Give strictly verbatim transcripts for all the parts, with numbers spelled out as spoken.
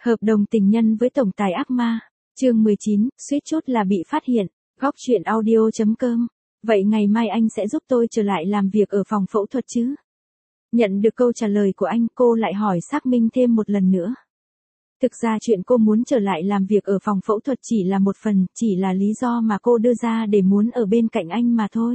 Hợp đồng tình nhân với tổng tài ác ma. Chương mười chín, suýt chút là bị phát hiện. Góc truyện audio chấm com. Vậy ngày mai anh sẽ giúp tôi trở lại làm việc ở phòng phẫu thuật chứ? Nhận được câu trả lời của anh, cô lại hỏi xác minh thêm một lần nữa. Thực ra chuyện cô muốn trở lại làm việc ở phòng phẫu thuật chỉ là một phần, chỉ là lý do mà cô đưa ra để muốn ở bên cạnh anh mà thôi.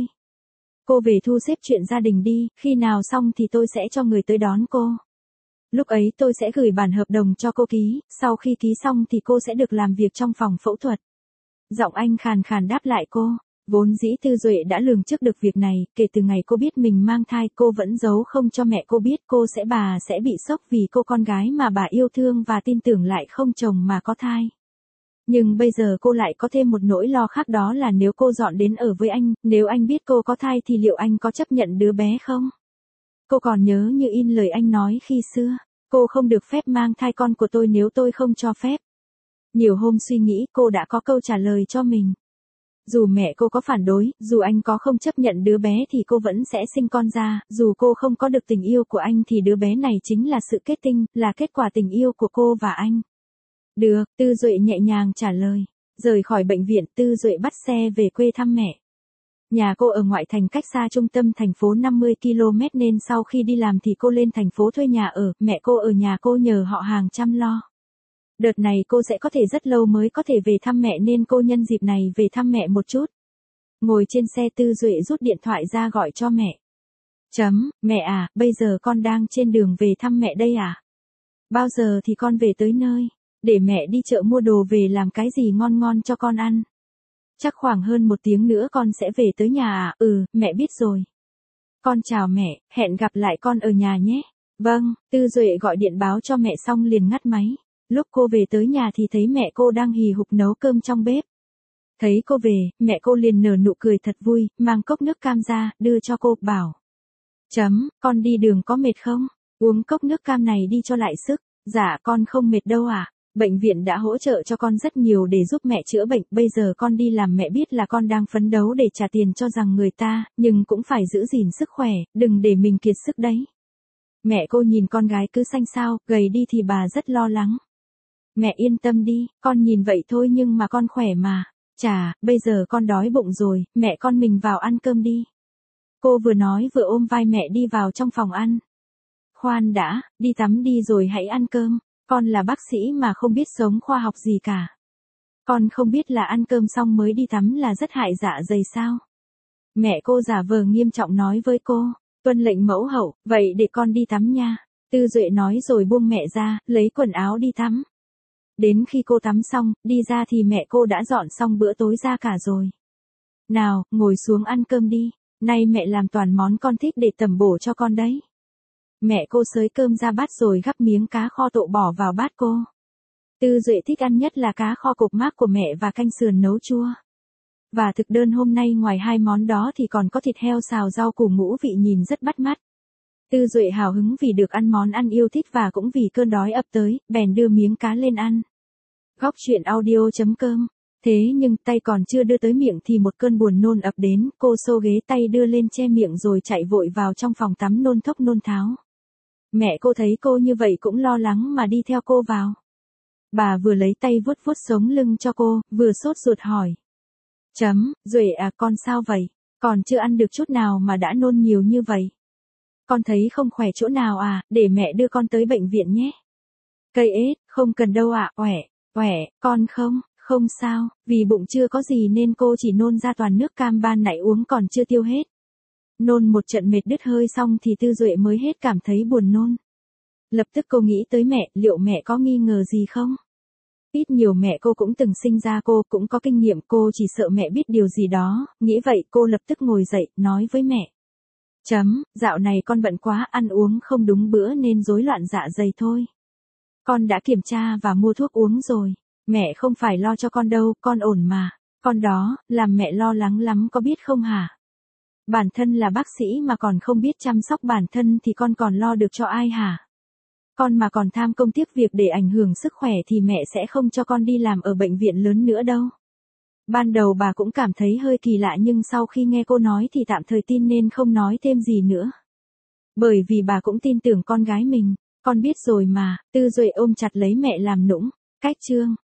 Cô về thu xếp chuyện gia đình đi, khi nào xong thì tôi sẽ cho người tới đón cô. Lúc ấy tôi sẽ gửi bản hợp đồng cho cô ký, sau khi ký xong thì cô sẽ được làm việc trong phòng phẫu thuật. Giọng anh khàn khàn đáp lại cô. Vốn dĩ Tư Duệ đã lường trước được việc này, kể từ ngày cô biết mình mang thai cô vẫn giấu không cho mẹ cô biết cô sẽ bà sẽ bị sốc vì cô con gái mà bà yêu thương và tin tưởng lại không chồng mà có thai. Nhưng bây giờ cô lại có thêm một nỗi lo khác, đó là nếu cô dọn đến ở với anh, nếu anh biết cô có thai thì liệu anh có chấp nhận đứa bé không? Cô còn nhớ như in lời anh nói khi xưa, cô không được phép mang thai con của tôi nếu tôi không cho phép. Nhiều hôm suy nghĩ cô đã có câu trả lời cho mình. Dù mẹ cô có phản đối, dù anh có không chấp nhận đứa bé thì cô vẫn sẽ sinh con ra, dù cô không có được tình yêu của anh thì đứa bé này chính là sự kết tinh, là kết quả tình yêu của cô và anh. Được, Tư Duệ nhẹ nhàng trả lời. Rời khỏi bệnh viện, Tư Duệ bắt xe về quê thăm mẹ. Nhà cô ở ngoại thành cách xa trung tâm thành phố năm mươi ki lô mét nên sau khi đi làm thì cô lên thành phố thuê nhà ở, mẹ cô ở nhà cô nhờ họ hàng chăm lo. Đợt này cô sẽ có thể rất lâu mới có thể về thăm mẹ nên cô nhân dịp này về thăm mẹ một chút. Ngồi trên xe, Tư Duệ rút điện thoại ra gọi cho mẹ. Chấm, mẹ à, bây giờ con đang trên đường về thăm mẹ đây à? Bao giờ thì con về tới nơi? Để mẹ đi chợ mua đồ về làm cái gì ngon ngon cho con ăn. Chắc khoảng hơn một tiếng nữa con sẽ về tới nhà à? Ừ, mẹ biết rồi. Con chào mẹ, hẹn gặp lại con ở nhà nhé. Vâng, Tư Duệ gọi điện báo cho mẹ xong liền ngắt máy. Lúc cô về tới nhà thì thấy mẹ cô đang hì hục nấu cơm trong bếp. Thấy cô về, mẹ cô liền nở nụ cười thật vui, mang cốc nước cam ra, đưa cho cô, bảo. Chấm, con đi đường có mệt không? Uống cốc nước cam này đi cho lại sức. Dạ con không mệt đâu à. Bệnh viện đã hỗ trợ cho con rất nhiều để giúp mẹ chữa bệnh, bây giờ con đi làm mẹ biết là con đang phấn đấu để trả tiền cho rằng người ta, nhưng cũng phải giữ gìn sức khỏe, đừng để mình kiệt sức đấy. Mẹ cô nhìn con gái cứ xanh xao, gầy đi thì bà rất lo lắng. Mẹ yên tâm đi, con nhìn vậy thôi nhưng mà con khỏe mà. Chà, bây giờ con đói bụng rồi, mẹ con mình vào ăn cơm đi. Cô vừa nói vừa ôm vai mẹ đi vào trong phòng ăn. Khoan đã, đi tắm đi rồi hãy ăn cơm. Con là bác sĩ mà không biết sống khoa học gì cả. Con không biết là ăn cơm xong mới đi tắm là rất hại dạ dày sao? Mẹ cô giả vờ nghiêm trọng nói với cô. Tuân lệnh mẫu hậu, vậy để con đi tắm nha. Tư Duệ nói rồi buông mẹ ra, lấy quần áo đi tắm. Đến khi cô tắm xong, đi ra thì mẹ cô đã dọn xong bữa tối ra cả rồi. Nào, ngồi xuống ăn cơm đi. Nay mẹ làm toàn món con thích để tẩm bổ cho con đấy. Mẹ cô xới cơm ra bát rồi gắp miếng cá kho tộ bỏ vào bát cô. Tư Duệ thích ăn nhất là cá kho cục mác của mẹ và canh sườn nấu chua. Và thực đơn hôm nay ngoài hai món đó thì còn có thịt heo xào rau củ ngũ vị nhìn rất bắt mắt. Tư Duệ hào hứng vì được ăn món ăn yêu thích và cũng vì cơn đói ập tới, bèn đưa miếng cá lên ăn. Góc truyện audio chấm com. Thế nhưng tay còn chưa đưa tới miệng thì một cơn buồn nôn ập đến, cô xô ghế tay đưa lên che miệng rồi chạy vội vào trong phòng tắm nôn thốc nôn tháo. Mẹ cô thấy cô như vậy cũng lo lắng mà đi theo cô vào. Bà vừa lấy tay vuốt vuốt sống lưng cho cô, vừa sốt ruột hỏi. Chấm, Duệ à, con sao vậy? Còn chưa ăn được chút nào mà đã nôn nhiều như vậy. Con thấy không khỏe chỗ nào à, để mẹ đưa con tới bệnh viện nhé. Cây ết, không cần đâu ạ, à, oẻ, oẻ, con không, không sao, vì bụng chưa có gì nên cô chỉ nôn ra toàn nước cam ban nãy uống còn chưa tiêu hết. Nôn một trận mệt đứt hơi xong thì Tư Duệ mới hết cảm thấy buồn nôn. Lập tức cô nghĩ tới mẹ, liệu mẹ có nghi ngờ gì không? Ít nhiều mẹ cô cũng từng sinh ra, cô cũng có kinh nghiệm, cô chỉ sợ mẹ biết điều gì đó, nghĩ vậy cô lập tức ngồi dậy, nói với mẹ. Chấm, dạo này con bận quá, ăn uống không đúng bữa nên rối loạn dạ dày thôi. Con đã kiểm tra và mua thuốc uống rồi, mẹ không phải lo cho con đâu, con ổn mà. Con đó, làm mẹ lo lắng lắm có biết không hả? Bản thân là bác sĩ mà còn không biết chăm sóc bản thân thì con còn lo được cho ai hả? Con mà còn tham công tiếc việc để ảnh hưởng sức khỏe thì mẹ sẽ không cho con đi làm ở bệnh viện lớn nữa đâu. Ban đầu bà cũng cảm thấy hơi kỳ lạ nhưng sau khi nghe cô nói thì tạm thời tin nên không nói thêm gì nữa. Bởi vì bà cũng tin tưởng con gái mình. Con biết rồi mà, Tư Duệ ôm chặt lấy mẹ làm nũng. Cách chương